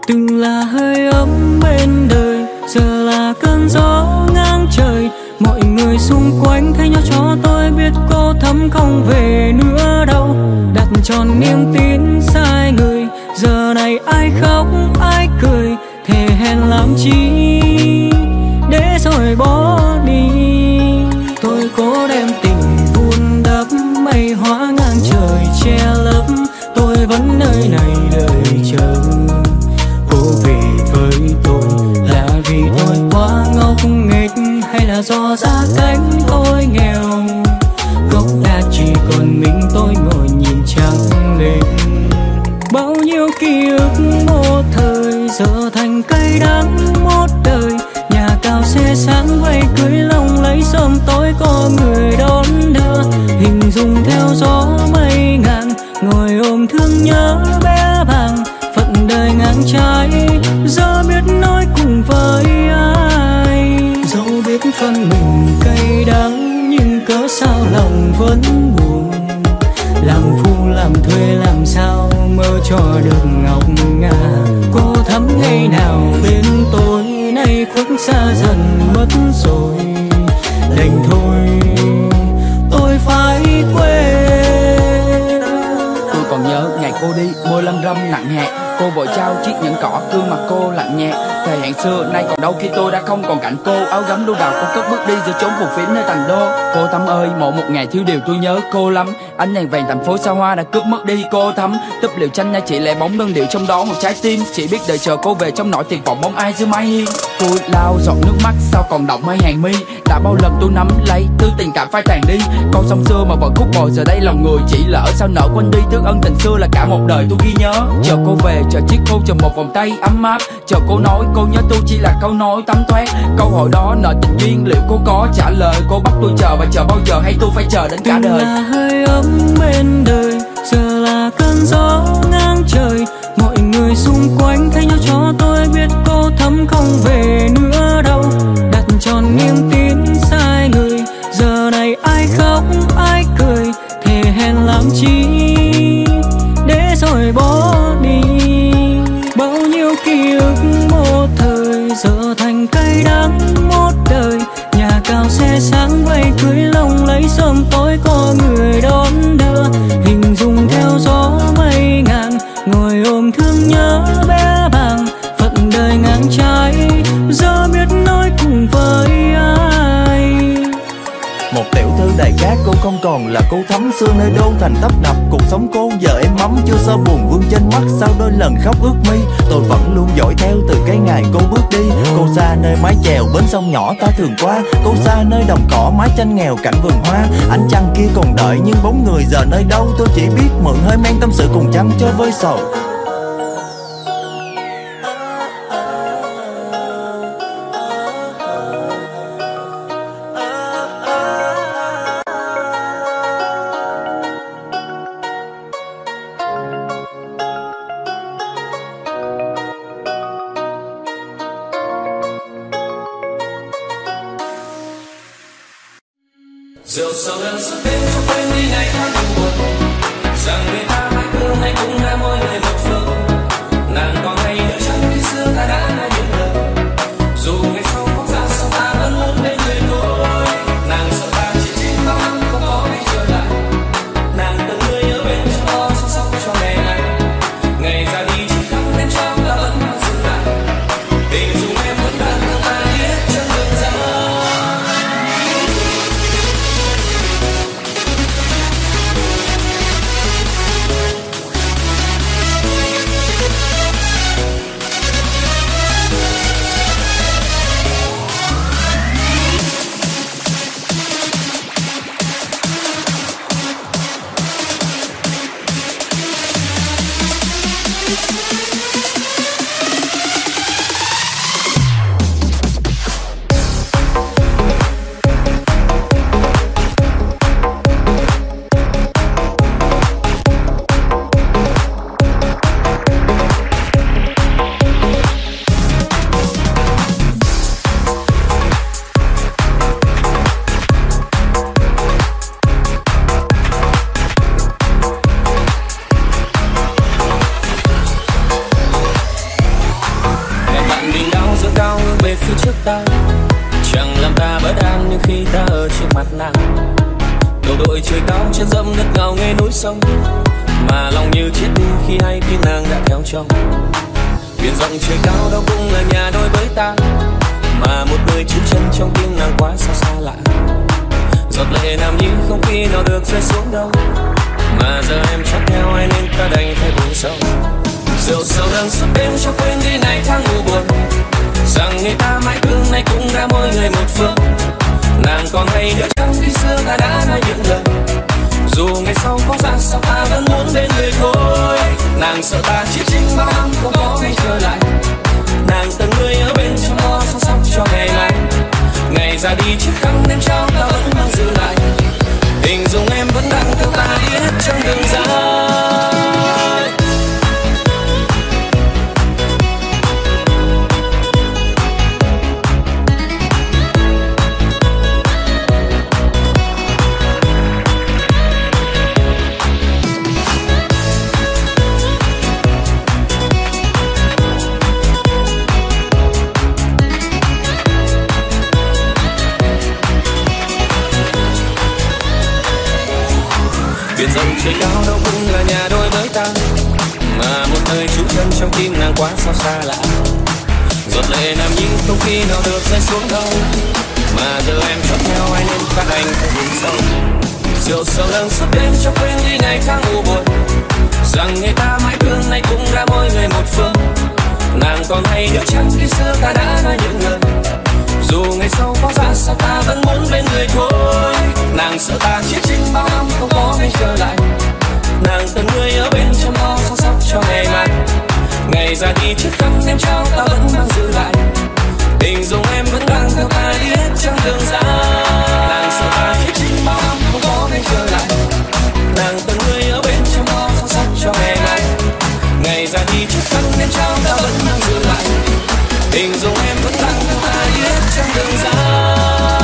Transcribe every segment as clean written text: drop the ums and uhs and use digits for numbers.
Từng là hơi ấm bên đời, giờ là cơn gió ngang trời. Mọi người xung quanh thay nhau cho tôi biết cô thắm không về nữa đâu. Đặt tròn niềm tin sai người, giờ này ai khóc ai cười. Thề hẹn làm chi để rồi bỏ đi. Tôi cố đem tình vun đắp, mây hóa ngang trời che lấp. Tôi vẫn nơi này đợi chờ. Cô về với tôi là vì tôi quá ngốc nghếch, hay là do gia cảnh tôi nghèo? Gốc đã chỉ còn mình tôi ngồi nhìn trăng lên. Bao nhiêu ký ức một thời giờ thành cay đắng một đời. Nhà cao xe sáng vây cưới lồng lấy sớm tối có người đón đưa. Hình dung theo gió mây ngàn, ngồi ôm thương nhớ bé bàng. Phận đời ngang trái, giờ biết nói cùng với ai. Dẫu biết phân mình cay đắng, nhưng cớ sao lòng vẫn buồn. Làm phu làm thuê làm sao mơ cho được ngọc ngà. Cô thắm ngày nào bên tôi, nay khuất xa dần mất rồi. Đành thôi tôi phải quên. Tôi còn nhớ ngày cô đi, môi lâm râm nặng nhẹ. Cô vội trao chiếc nhẫn cỏ, gương mặt cô lạnh nhẹ. Thời hẹn xưa nay còn đâu khi tôi đã không còn cạnh cô. Áo gấm đu đào cô cất bước đi giữa chốn phù phiếm nơi thành đô. Cô Thắm ơi, một ngày thiếu điều tôi nhớ cô lắm. Ánh đèn vàng thành phố xa hoa đã cướp mất đi cô Thắm. Túp liều tranh nha chỉ lẻ bóng đơn điệu trong đó một trái tim. Chỉ biết đợi chờ cô về trong nỗi tuyệt vọng bóng ai dưới mái hiên. Tôi lau giọt nước mắt sao còn đọng mây hàng mi. Đã bao lần tôi nắm lấy thứ tình cảm phai tàn đi. Câu sông xưa mà vẫn khúc bồi giờ đây lòng người chỉ lỡ. Sao nỡ quên đi thứ ân tình xưa là cả một đời tôi ghi nhớ. Chờ cô về, chờ chiếc khô, chờ một vòng tay ấm áp. Chờ cô nói cô nhớ tôi chỉ là câu nói tắm toét. Câu hỏi đó nợ tình duyên liệu cô có trả lời. Cô bắt tôi chờ và chờ bao giờ hay tôi phải chờ đến cả đời. Từng là hơi ấm bên đời, giờ là cơn gió ngang trời. Mọi người xung quanh thay nhau cho tôi biết cô thắm không về nữa đâu. Đặt tròn niềm tin sai người, giờ này ai khóc ai cười. Thề hẹn làm chi để rồi bỏ đi. Bao nhiêu ký ức một thời giờ thành cay đắng một đời. Nhà cao xe sáng vây cưới lồng lấy sớm tối có người đón đưa. Hình dung theo gió mây ngàn, ngồi ôm thương nhớ bé bàng. Phận đời ngang trái, giờ biết nói cùng với ai. Một tiểu thư đầy cát, cô không còn là cô Thắm xưa nơi đô thành tấp nập. Cuộc sống cô giờ em mắm chưa sao buồn vương trên mắt. Sau đôi lần khóc ướt mi, tôi vẫn luôn dõi theo từ cái ngày cô bước đi. Cô xa nơi mái chèo bến sông nhỏ ta thường qua. Cô xa nơi đồng cỏ mái tranh nghèo cảnh vườn hoa. Ánh trăng kia còn đợi nhưng bóng người giờ nơi đâu. Tôi chỉ biết mượn hơi men tâm sự cùng trăng cho vơi sầu. Rượu sầu lần suốt đêm cho quên đi ngày tháng buồn. Rằng người ta mãi thương hay cũng đã mỗi người một phương. Nàng còn hay nhớ chăng khi xưa ta đã nói những lời. Dù ngày sau có ra sao ta vẫn luôn bên người thôi. Nàng sợ ta chỉ trên bao năm không có ngày trở lại. Nàng từng người nhớ bên cho lo chăm sóc cho ngày này. Ngày ra đi chỉ khắp đêm trong ta vẫn còn dừng lại. Tình dù em vẫn đang thương ta hết chân đường ra. ta, chẳng làm ta bất an như khi ta ở trước mặt nàng. Đầu đội trời cao chân dẫm đất ngào nghe núi sông, mà lòng như chết đi khi hay tin nàng đã theo chồng. Biển rộng trời cao đâu cũng là nhà đôi với ta, mà một người trú chân trong tim nàng quá xa xa lạ. Giọt lệ nam nhi không khi nào được rơi xuống đâu, mà giờ em chắc theo ai nên ta đành phải buồn sâu. Rượu sầu đang suốt đêm cho quên đi ngày tháng u buồn, rằng người ta mãi thương nay cũng đã mỗi người một phương. Nàng còn hay nhớ chăng khi xưa ta đã nói những lời, dù ngày sau có ra sao ta vẫn muốn bên người thôi. Nàng sợ ta chết chính bao năm không có ngày trở lại, nàng từng người ở bên trong lo săn sóc cho ngày mai. Ngày ra đi chiếc khăn em trao ta vẫn mang giữ lại, hình dung em vẫn đang theo ta đi hết trong đường dài. Biển rộng trời cao đâu cũng là nhà đôi với ta, mà một nơi trú chân trong tim nàng quá sao xa lạ. Giọt lệ nam nhi không khi nào được rơi xuống đâu, mà giờ em chọn theo ai nên ta đành phải buồn sâu. Rượu sầu đang suốt đêm cho quên đi ngày tháng u buồn, rằng người ta mãi thương nay cũng đã mỗi người một phương. Nàng còn hay nhớ chăng khi xưa ta đã nói những lời, dù ngày sau có ra sao ta vẫn muốn bên người thôi. Nàng sợ ta chết chính bao năm không có ngày trở lại, nàng từng người ở bên trong lo săn sóc cho ngày mai. Ngày ra đi chiếc khăn em trao ta vẫn mang giữ lại, hình dung em vẫn đang theo ta đi hết trong đường dài. Nàng sợ ta chết chính bao năm không có ngày trở lại, nàng từng người ở bên trong lo săn sóc cho ngày mai. Ngày ra đi chiếc khăn em trao ta vẫn mang giữ lại, hình dung em vẫn đang theo ta đi hết trong đường dài.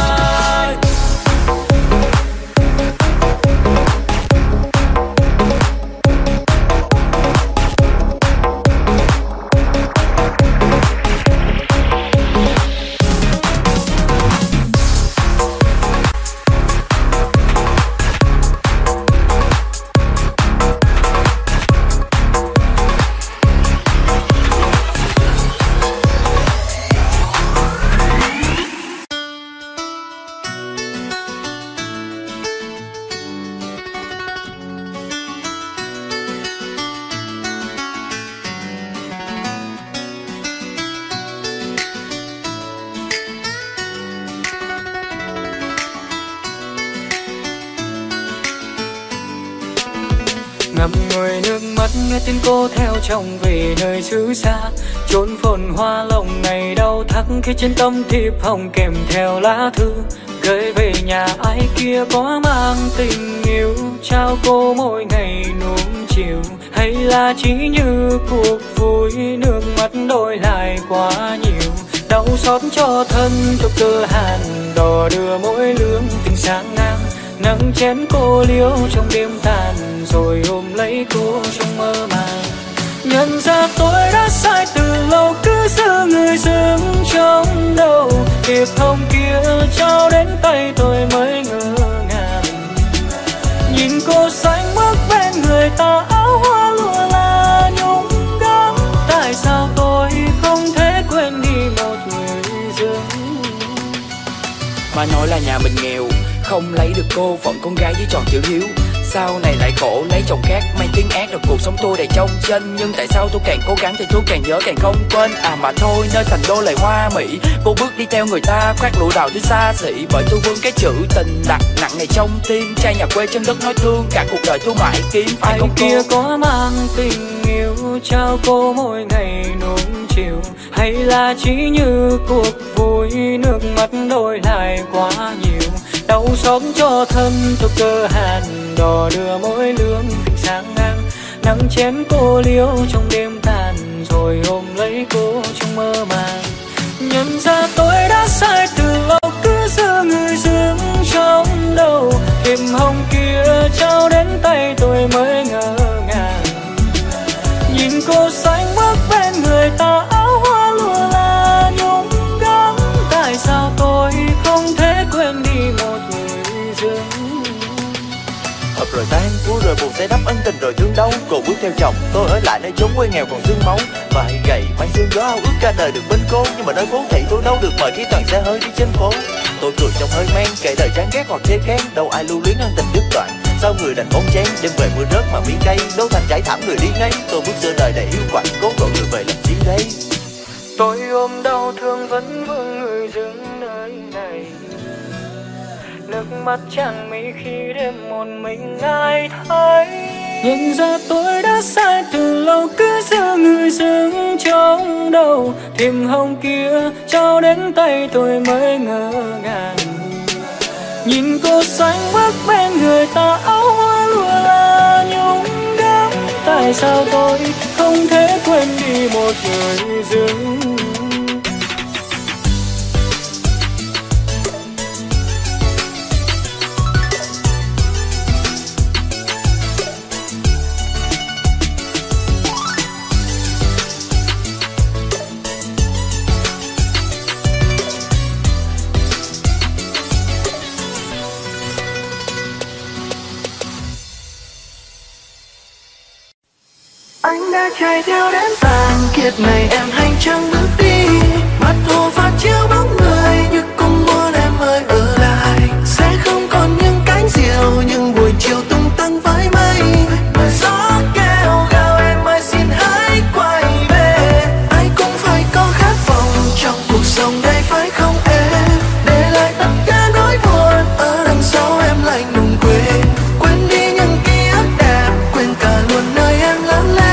Ngậm ngùi nước mắt nghe tin cô theo chồng về nơi xứ xa, chốn phồn hoa lòng ngày đau thắt khi trên tấm thiệp hồng kèm theo lá thư gửi về nhà ai kia có mang tình yêu trao cô mỗi ngày nuông chiều, hay là chỉ như cuộc vui nước mắt đổi lại quá nhiều. Đau xót cho thân trong cơ hàn đò đưa mỗi lương tình sáng ngang, nắng chén cô liêu trong đêm tàn rồi ôm lấy cô trong mơ màng. Nhận ra tôi đã sai từ lâu, cứ giữ người dưng trong đầu, thiệp hồng kia trao đến tay tôi mới ngỡ ngàng. Nhìn cô xanh bước bên người ta, áo hoa lụa là nhung gấm, tại sao tôi không thể quên đi một người dưng. Mà nói là nhà mình nghèo, không lấy được cô phận con gái với tròn chữ hiếu. Sau này lại khổ lấy chồng khác, mang tiếng ác rồi cuộc sống tôi đầy trong tranh. Nhưng tại sao tôi càng cố gắng thì tôi càng nhớ càng không quên. À mà thôi nơi thành đô lại hoa mỹ, cô bước đi theo người ta khoác lụa đào tới xa xỉ. Bởi tôi vương cái chữ tình đặt nặng ngày trong tim, trai nhà quê chân đất nói thương cả cuộc đời tôi mãi kiếm. Phải ai không cô? Kia có mang tình yêu trao cô mỗi ngày nuông chiều, hay là chỉ như cuộc vui nước mắt đổi lại quá nhiều. Đau xót cho thân thuộc cơ hàn đò đưa mỗi lương tình sáng ngang, nắng chén cô liêu trong đêm tàn rồi ôm lấy cô trong mơ màng. Nhận ra tôi đã sai từ lâu, cứ giữ người dưng trong đầu, thiệp hồng kia trao đến tay tôi mới ngỡ ngàng. Nhìn cô xanh bước bên người ta, áo hoa lụa là nhung gấm, sẽ đắp ân tình rồi thương đau. Cô bước theo chồng, tôi ở lại nơi chốn quê nghèo còn xương máu. Vai gầy mang xương gió ao ước cả đời được bên cô, nhưng mà nơi phố thị tôi đâu được mời khi toàn xe hơi đi trên phố. Tôi cười trong hơi men, kể đời chán ghét hoặc chê khen, đâu ai lưu luyến ân tình đứt đoạn. Sao người đành bóng chén, đêm về mưa rớt mà miếng cây, đô thành trải thảm người đi ngay. Tôi bước giữa đời đầy yêu quạnh, cố gọi người về làm chi đây. Tôi ôm đau thương vẫn vương người dưng nơi này, nước mắt chẳng mấy khi đêm một mình ai thấy. Nhận ra tôi đã sai từ lâu, cứ giữ người dưng trong đầu. Thêm hồng kia trao đến tay tôi mới ngỡ ngàng, nhìn cô xanh bước bên người ta, áo hoa lụa là nhung đắng. Tại sao tôi không thể quên đi một người dưng? Anh đã chạy theo đến tàn kiệt này, em hành trang bước đi. Mặt hồ phản chiếu bóng người, như cũng muốn em ơi ở lại. Sẽ không còn những cánh diều, những buổi chiều tung tăng với mây. Bởi gió kêu gào em ơi xin hãy quay về. Ai cũng phải có khát vọng trong cuộc sống đây phải không em? Để lại tất cả nỗi buồn ở đằng sau em lạnh lùng quên. Quên đi những ký ức đẹp, quên cả luôn nơi em lớn lên.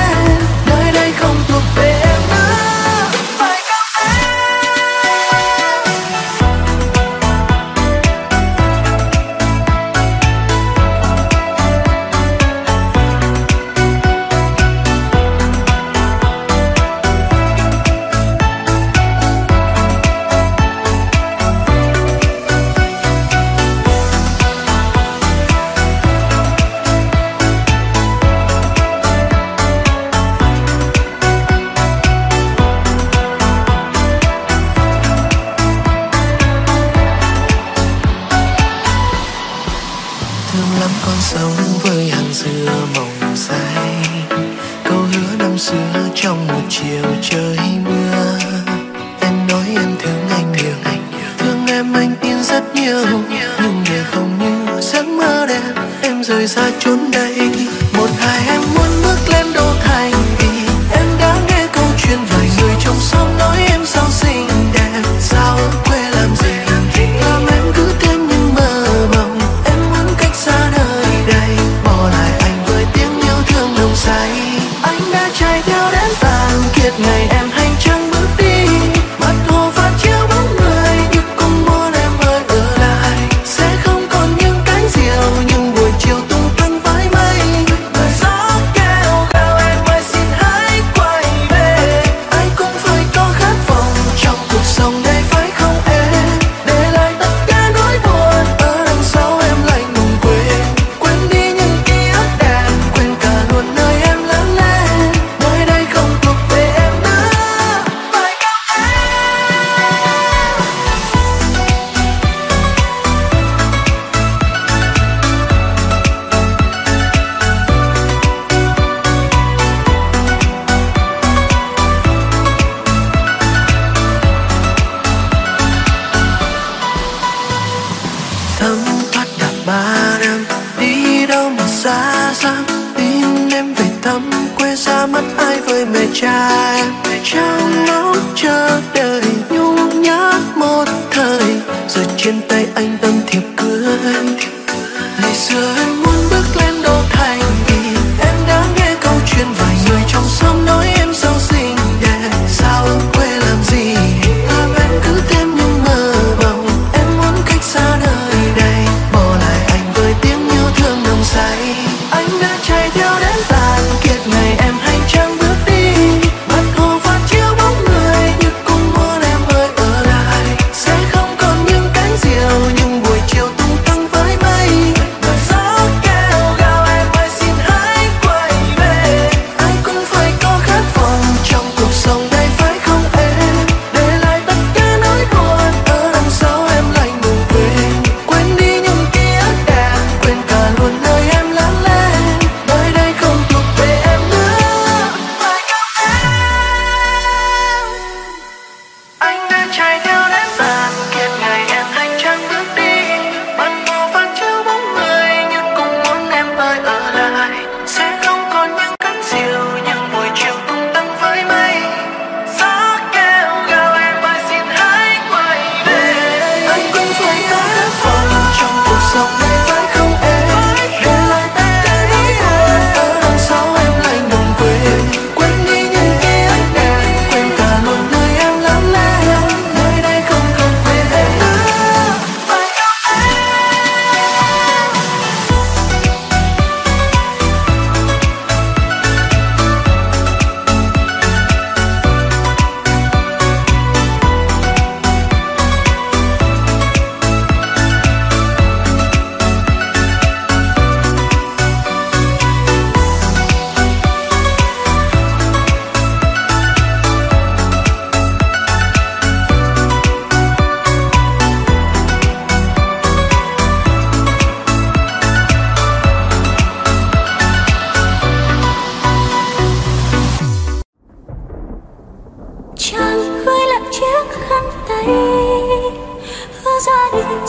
Gió kêu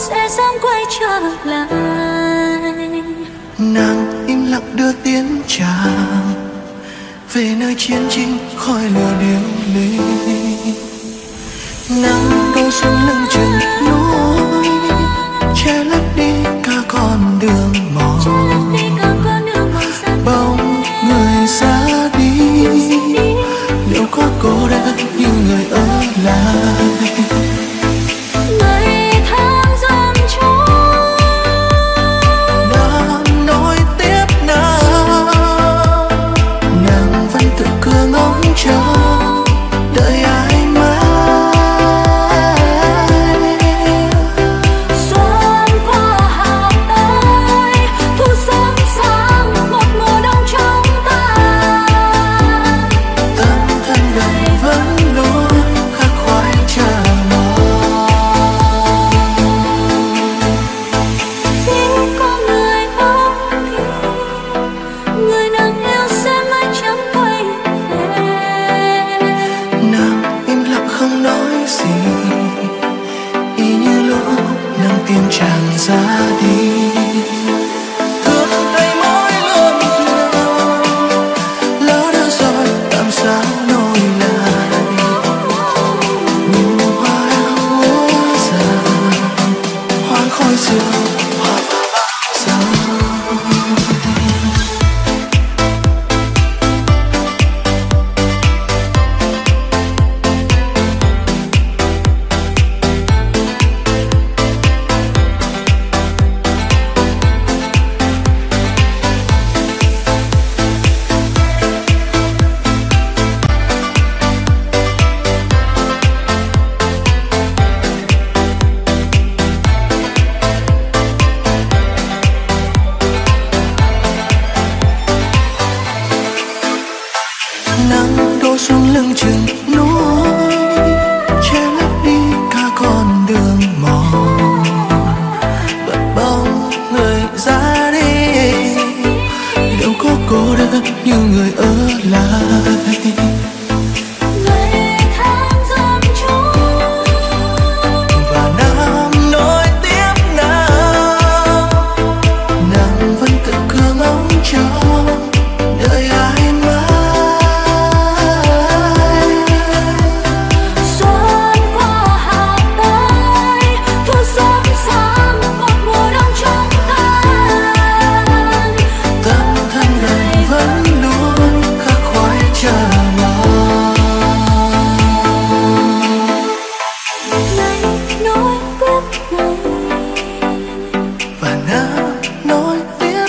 sẽ sớm quay trở lại. Nàng im lặng đưa tiếng chào về nơi chiến tranh khói lửa điêu ly. Nắng đổ xuống lưng chừng núi che lấp đi cả con đường mòn. Bóng người ra đi, liệu có cô đơn như người ở lại? Ngày tháng dần trôi, đã nối tiếp nàng vẫn tự cửa ngóng chờ đợi ai mãi. xuân qua hạ tới, thu sớm sang một mùa đông trong ta. Tâm thân đời vẫn luôn khắc khoải chờ mong. Xin có người ôm đi, người nàng yêu sẽ mãi chẳng quay về. Nàng im lặng không nói gì, y như lúc nàng tìm chàng ra đi. Thương thấy mỗi lần lỡ đã rồi làm sao nối lại. Mùa hoa úa dần, hoa khói sương, hoa và bão giông. Nắng đổ xuống lưng chừng núi che lấp đi cả con đường mòn. Bật bóng người ra đi, liệu có cô đơn như người ở lại? Ngày tháng dần trôi, Và năm nối tiếp nàng vẫn tự cửa ngóng chờ đợi ai mãi. xuân qua hạ tới, thu sớm sang một mùa đông trong ta. Tâm thân đời vẫn luôn khắc khoải chờ mong. Ngày nối tiếp ngày, Và nàng nối tiếp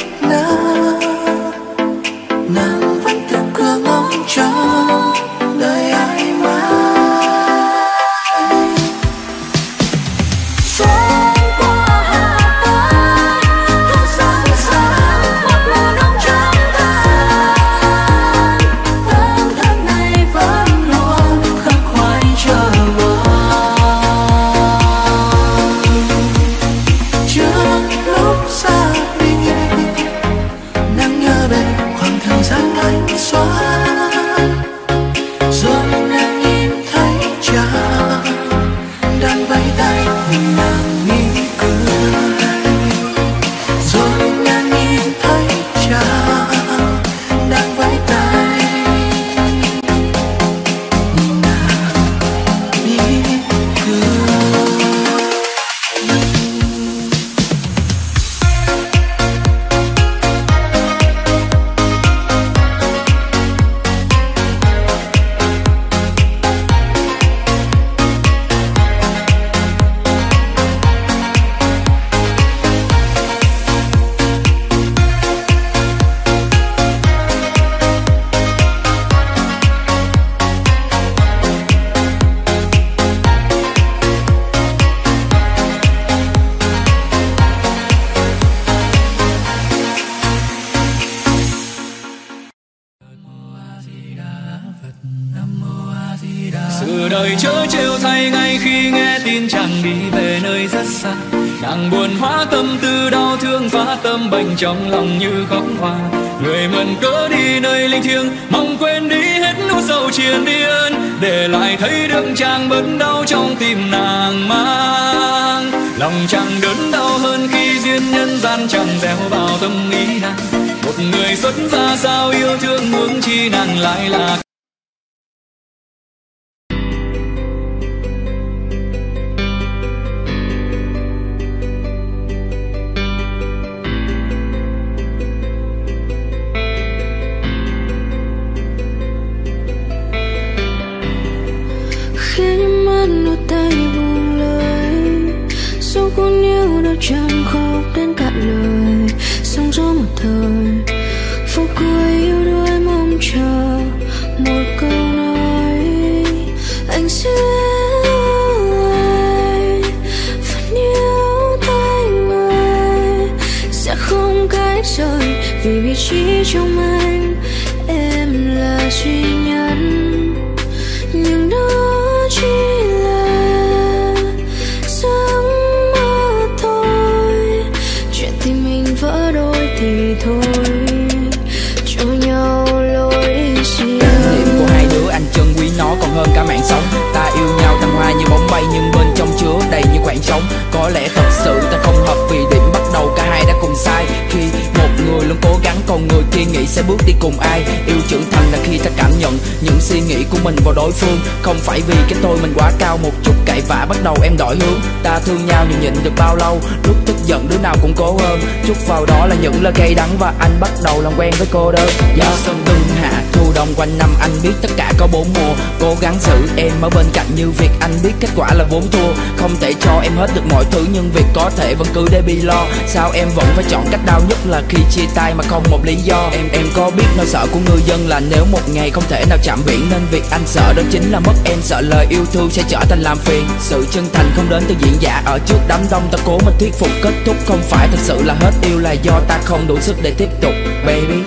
nàng vẫn tự cửa ngóng chờ đợi ai mãi. xuân qua hạ tới, thu sớm sang một mùa đông trong ta. Tâm thân này vẫn luôn Khắc khoải chờ mong. Trước lúc xa đi, nàng nhớ về khoảng thời gian anh xóa. Rồi nàng nhìn thấy chàng đang vẫy tay nhìn nàng mỉm cười. Rồi nàng nhìn thấy chàng đang vẫy tay nhìn nàng mỉm cười. Sự đời chớ trêu thay ngay khi nghe tin chàng đi về nơi rất xa. Nàng buồn hóa tâm tư đau thương phá tâm bệnh trong lòng như khóc hoa. Người mượn cớ đi nơi linh thiêng mong quên đi hết nỗi sầu triền miên, để lại thấy được chàng bớt đau trong tim nàng mang. Lòng lòng chẳng đớn đau hơn khi duyên nhân gian chẳng gieo vào tâm ý nàng. Một người xuất gia sao yêu thương hướng chi nàng lại là khi mắt đôi tay buông lời, dù cuốn yêu đôi chân khóc đến cạn lời. Sóng gió một thời, phút cuối yêu đuối mong chờ một câu nói anh sẽ ơi, vẫn yêu anh ơi, sẽ không cách rời vì vị trí trong anh em là duy nhất. Nhưng đó chỉ là giấc mơ thôi, chuyện tình mình vỡ đôi thì thôi, cho nhau lối đi riêng. Điểm của hai đứa anh chân quý nó còn hơn cả mạng sống. Ta yêu nhau thăng hoa như bóng bay nhưng bên trong chứa đầy như khoảng trống. Có lẽ thật sự ta không hợp vì điểm bắt đầu cả hai đã cùng sai. Khi một người luôn cố gắng còn người kia nghĩ sẽ bước đi cùng ai. Yêu trưởng thành là khi ta cảm nhận những suy nghĩ của mình vào đối phương, không phải vì cái tôi mình quá cao một chút cãi vã bắt đầu em đổi hướng. Ta thương nhau nhưng nhịn được bao lâu, lúc tức giận đứa nào cũng cố hơn. Chút vào đó là những lời cay đắng và anh bắt đầu làm quen với cô đơn. Gió xuân từng hạ thu đông quanh năm anh biết tất cả có bốn mùa. Cố gắng giữ em ở bên cạnh như việc anh biết kết quả là vốn thua. Không thể cho em hết được mọi thứ nhưng việc có thể vẫn cứ để bị lo. Sao em vẫn phải chọn cách đau nhất là khi chia tay mà không một lý do. Em có biết nỗi sợ của người dân là nếu một ngày không thể nào chạm biển, nên việc anh sợ đó chính là mất em. Sợ lời yêu thương sẽ trở thành làm phiền. Sự chân thành không đến từ diễn giả ở trước đám đông. Ta cố mà thuyết phục kết thúc không phải thật sự là hết yêu, là do ta không đủ sức để tiếp tục baby.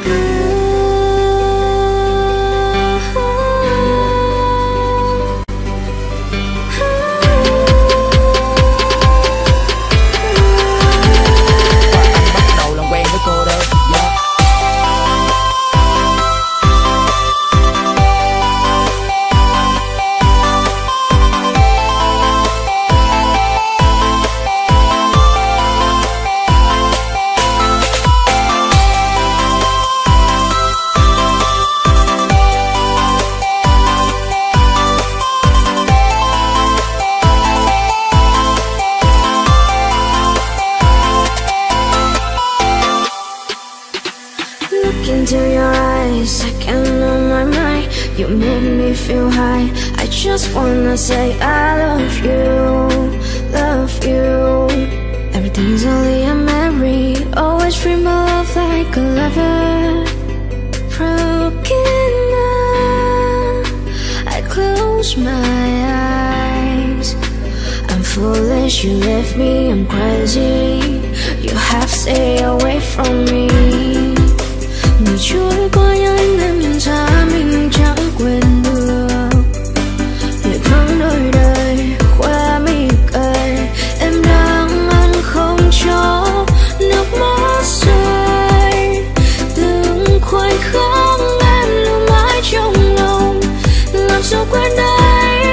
Into your eyes, I can't know my mind. You made me feel high. I just wanna say I love you, love you. Everything's only a memory. Always dream of love like a lover. Broken now, I close my eyes. I'm foolish, you left me, I'm crazy. You have to stay away from me. Ngày trôi qua nhanh em nhận ra mình chẳng quên được. Lệ vắng đôi đời khoe mi cười. Em đang ăn không cho nước mắt rơi. Từng khoảnh khắc em lưu mãi trong lòng. Làm sao quên đây.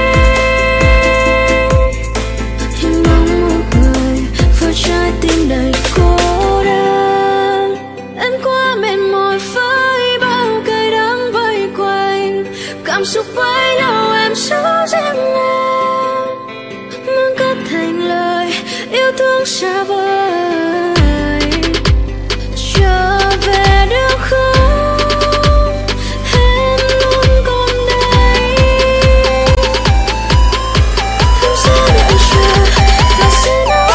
Hình bóng một người với trái tim đầy cô đơn. Em quá mệt mỏi với bao cay đắng vây quanh. Cảm xúc bấy lâu em giấu giếm em, muốn cất thành lời yêu thương xa vời. Trở về được không, em luôn còn đây. Em sẽ đợi chờ và sẽ nói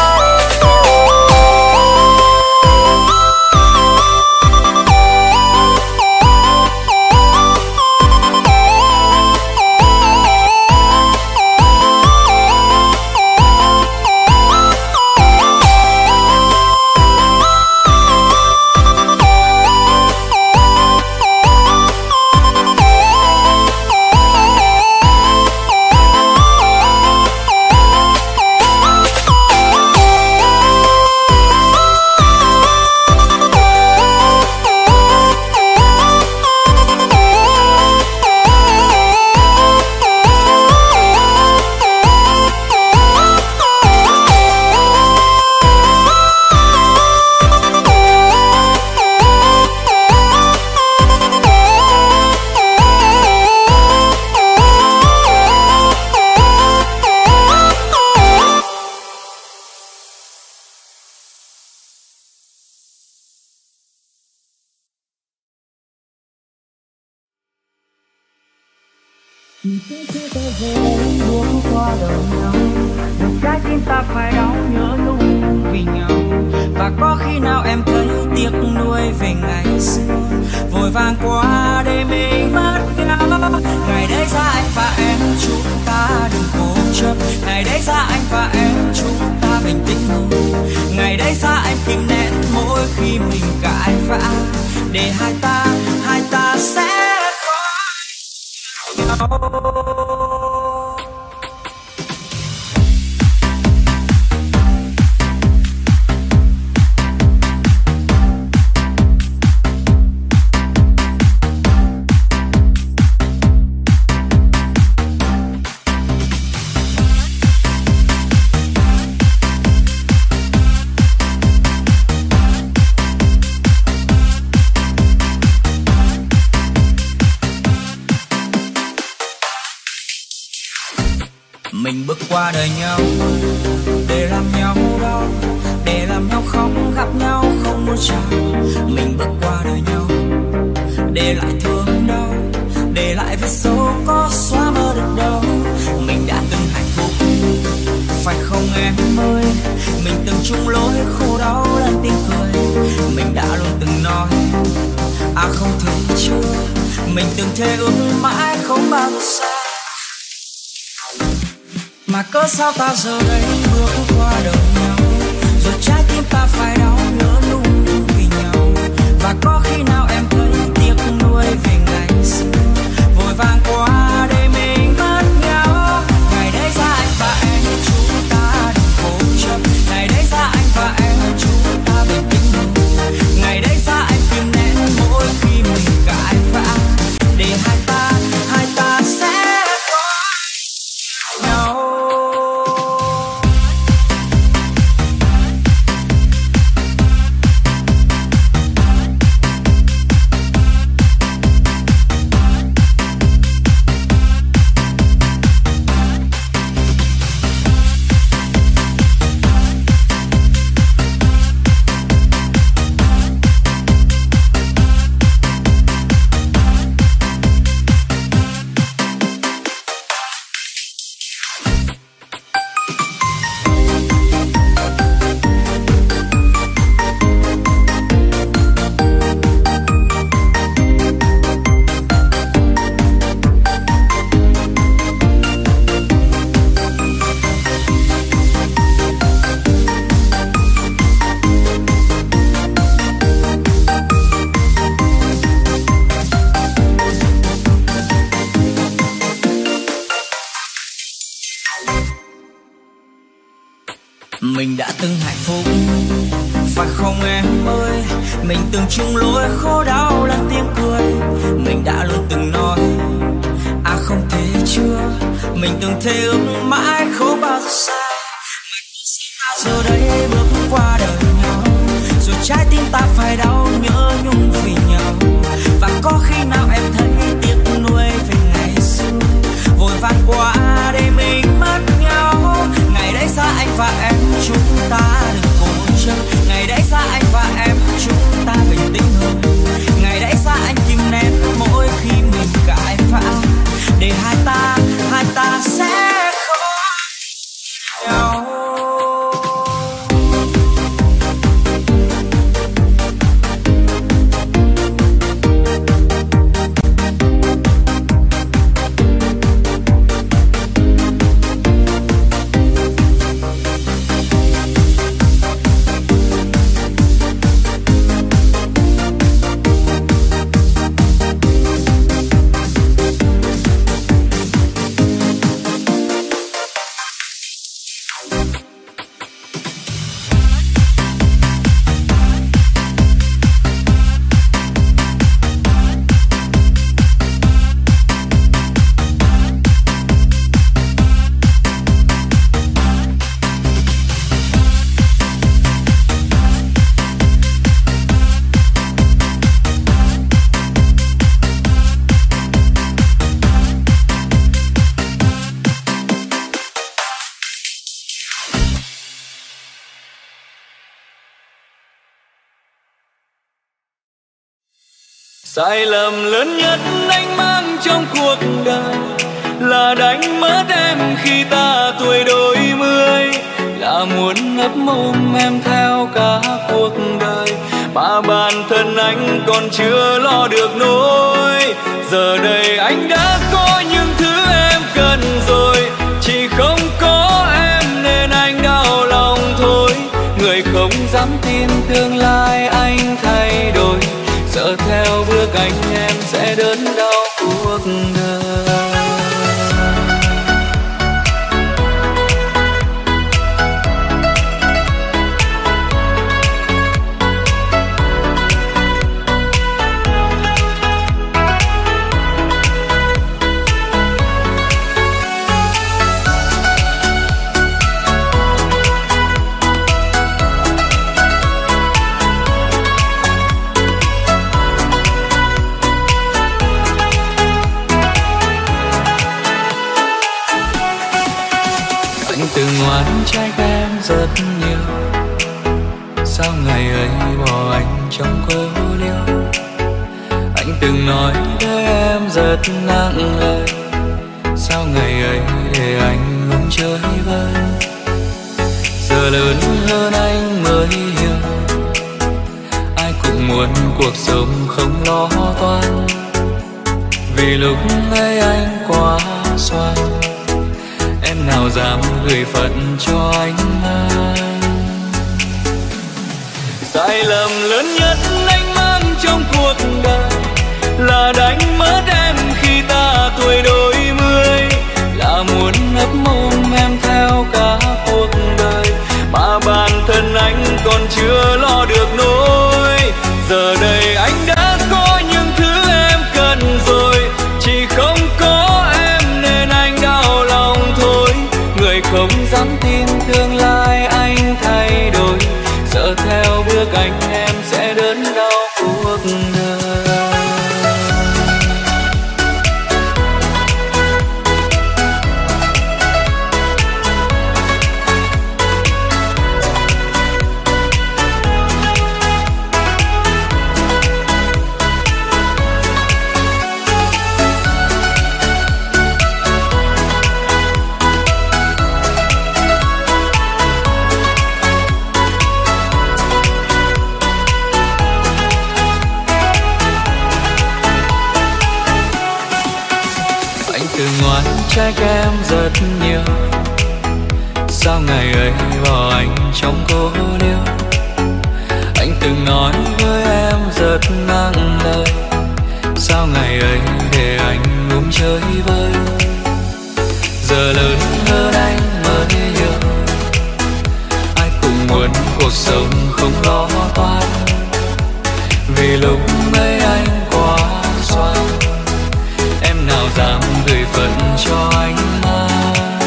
Bước qua đời nhau, một trái tim ta phải đau nhớ nhung vì nhau. Và có khi nào em thấy tiếc nuối về ngày xưa, vội vàng qua để mình mất nhau. Ngày đấy ra anh và em chúng ta đừng cố chấp, ngày đấy ra anh và em chúng ta bình tĩnh hơn. Ngày đấy ra anh kìm nén mỗi khi mình cãi vã, để hai ta sẽ có nhau. Mình bước qua đời nhau để làm nhau đau, để làm nhau khóc, gặp nhau không muốn chào. Mình bước qua đời nhau để lại thương đau, để lại vết dấu có xóa mơ được đâu. Mình đã từng hạnh phúc phải không em ơi, mình từng chung lối khổ đau lẫn tiếng cười. Mình đã luôn từng nói không thấy chưa, mình từng thề ước mãi không bao giờ xa. Mà cớ sao ta giờ đây bước qua đời nhau, rồi trái tim ta phải đau nhớ nhung vì nhau. Và có khi nào em thấy tiếc nuối về ngày xưa, vội vàng qua để mình mất nhau. Ngày đấy ra anh và em chúng ta đừng cố chấp, ngày đấy ra anh và em chúng ta bình tĩnh hơn. Ngày đấy ra anh kìm nén mỗi khi mình cãi vã, để hai ta sẽ có nhau. Mình đã từng hạnh phúc phải không em ơi, mình từng chung lối khổ đau lẫn tiếng cười. Mình đã luôn từng nói không thể chưa, mình từng thề ước mãi không bao giờ xa. Mà giờ đây bước qua đời nhau, rồi trái tim ta phải đau nhớ nhung vì nhau. Và có khi nào em thấy tiếc nuối về ngày xưa, vội vàng qua để mình mất nhau. Ngày đấy xa anh và em chúng ta đừng cố chấp, ngày đấy xa anh và em chúng ta bình tĩnh hơn. Ngày đấy xa anh kìm nén mỗi khi mình cãi vã, để hai ta sẽ có nhau. Sai lầm lớn nhất anh mang trong cuộc đời là đánh mất em khi ta tuổi đôi mươi, là muốn ấp ôm em theo cả cuộc đời mà bản thân anh còn chưa lo được nỗi. Giờ đây anh đã có những thứ em cần rồi, chỉ không có em nên anh đau lòng thôi. Người không dám tin tương lai anh thay đổi, sợ theo bước anh em sẽ đớn đau cuộc đời. Từng ngoan trách em rất nhiều, sao ngày ấy bỏ anh trong cô liêu. Anh từng nói với em rất nặng lời, sao ngày ấy để anh ngóng chơi vơi. Giờ lớn hơn anh mới hiểu, ai cũng muốn cuộc sống không lo toan. Vì lúc ấy anh quá xoan, em nào dám gửi phận cho anh mang. Sai lầm lớn nhất anh mang trong cuộc đời là đánh mất em khi ta tuổi đôi mươi, là muốn ấp ôm em theo cả cuộc đời mà bản thân anh còn chưa lo được nỗi. Giờ đây anh đã có những thứ em cần rồi, chỉ không có em nên anh đau lòng thôi. Người không dám tin tương lai anh thay đổi, sợ theo bước anh em sẽ đớn đau cuộc đời. Trách em rất nhiều, sao ngày ấy bỏ anh trong cô liêu. Anh từng nói với em rất nặng lời, sao ngày ấy để anh ôm chơi vơi. Giờ lớn hơn anh mới hiểu, ai cũng muốn cuộc sống không lo toan. Vì lúc ấy anh quá xoan, em nào dám gửi phận cho anh mang.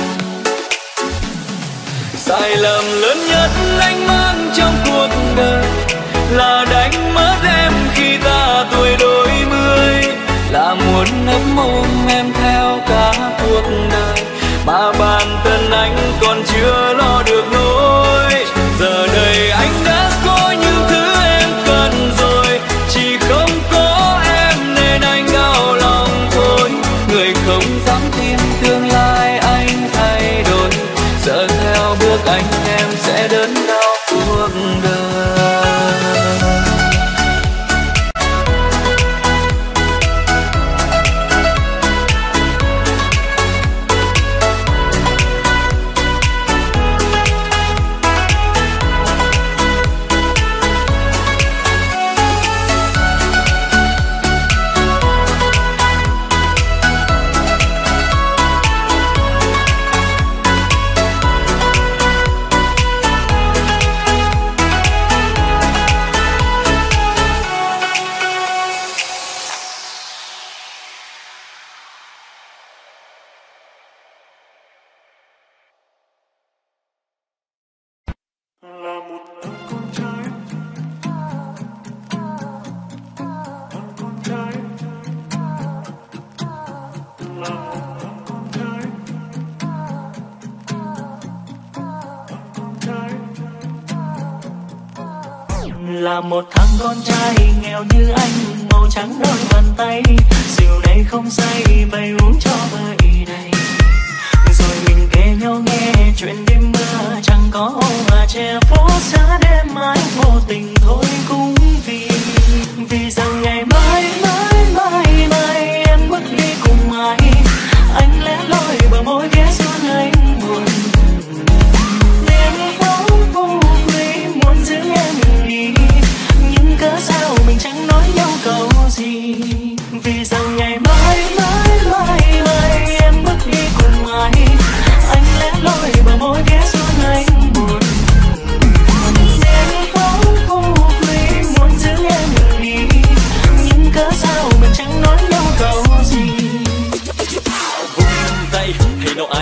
Sai lầm lớn nhất anh mang trong cuộc đời là đánh mất em khi ta tuổi đôi mươi, là muốn ấp ôm em theo cả cuộc đời mà bản thân anh còn chưa lo được nỗi. Giờ đây anh đã có những thứ em cần rồi, chỉ không có em nên anh đau lòng thôi. Người không dám tin tương lai anh thay đổi, sợ theo bước anh em sẽ đớn đau cuộc đời. Là một thằng con trai nghèo như anh, màu trắng đôi bàn tay, rượu này không say bày uống cho bơi đầy.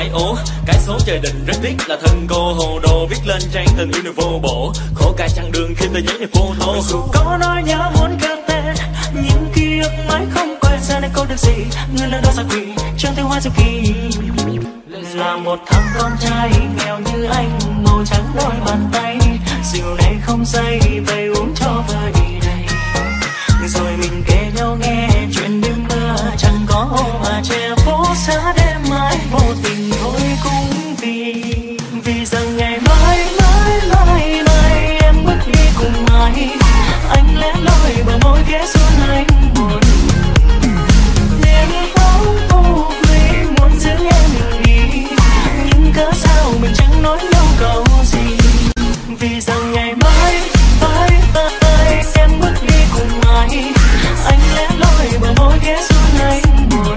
ai ố. Cái số trời định rất tiếc là thân cô hồ đồ, viết lên trang tình yêu này vô bổ. Khổ cả chặng đường khi tôi nhớ những photo. Dù có nói nhớ muốn gác tên, những ký ức mãi không quên. Giờ này có được gì người lần đó xa quỷ trong tiếng hoa diệu kỳ. Là một thằng con trai nghèo như anh, màu trắng đôi bàn tay, rượu này không say về uống cho vơi đi đây. Rồi mình kể nhau nghe chuyện đêm mưa, chẳng có hôm mà che phố xa đêm mãi vô tình thôi cũng vì rằng ngày mai em bước đi cùng ai, anh lẽ loi bờ môi ghé xuống anh một đêm phố vô quy muốn giữ em đi, nhưng cớ sao mình chẳng nói nhau câu gì. Vì rằng ngày mai em bước đi cùng ai, anh lẽ loi bờ môi ghé xuống anh một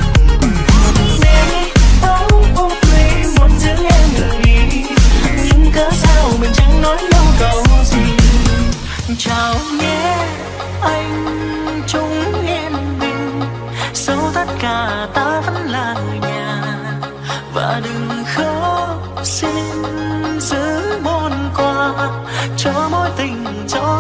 đêm phố vô quy muốn giữ em đi, nhưng cớ sao mình chẳng nói nhau câu gì. Chào nhé anh, chúng yên bình, sau tất cả ta vẫn là người nhà. Và đừng khóc, xin giữ món quà cho mối tình cho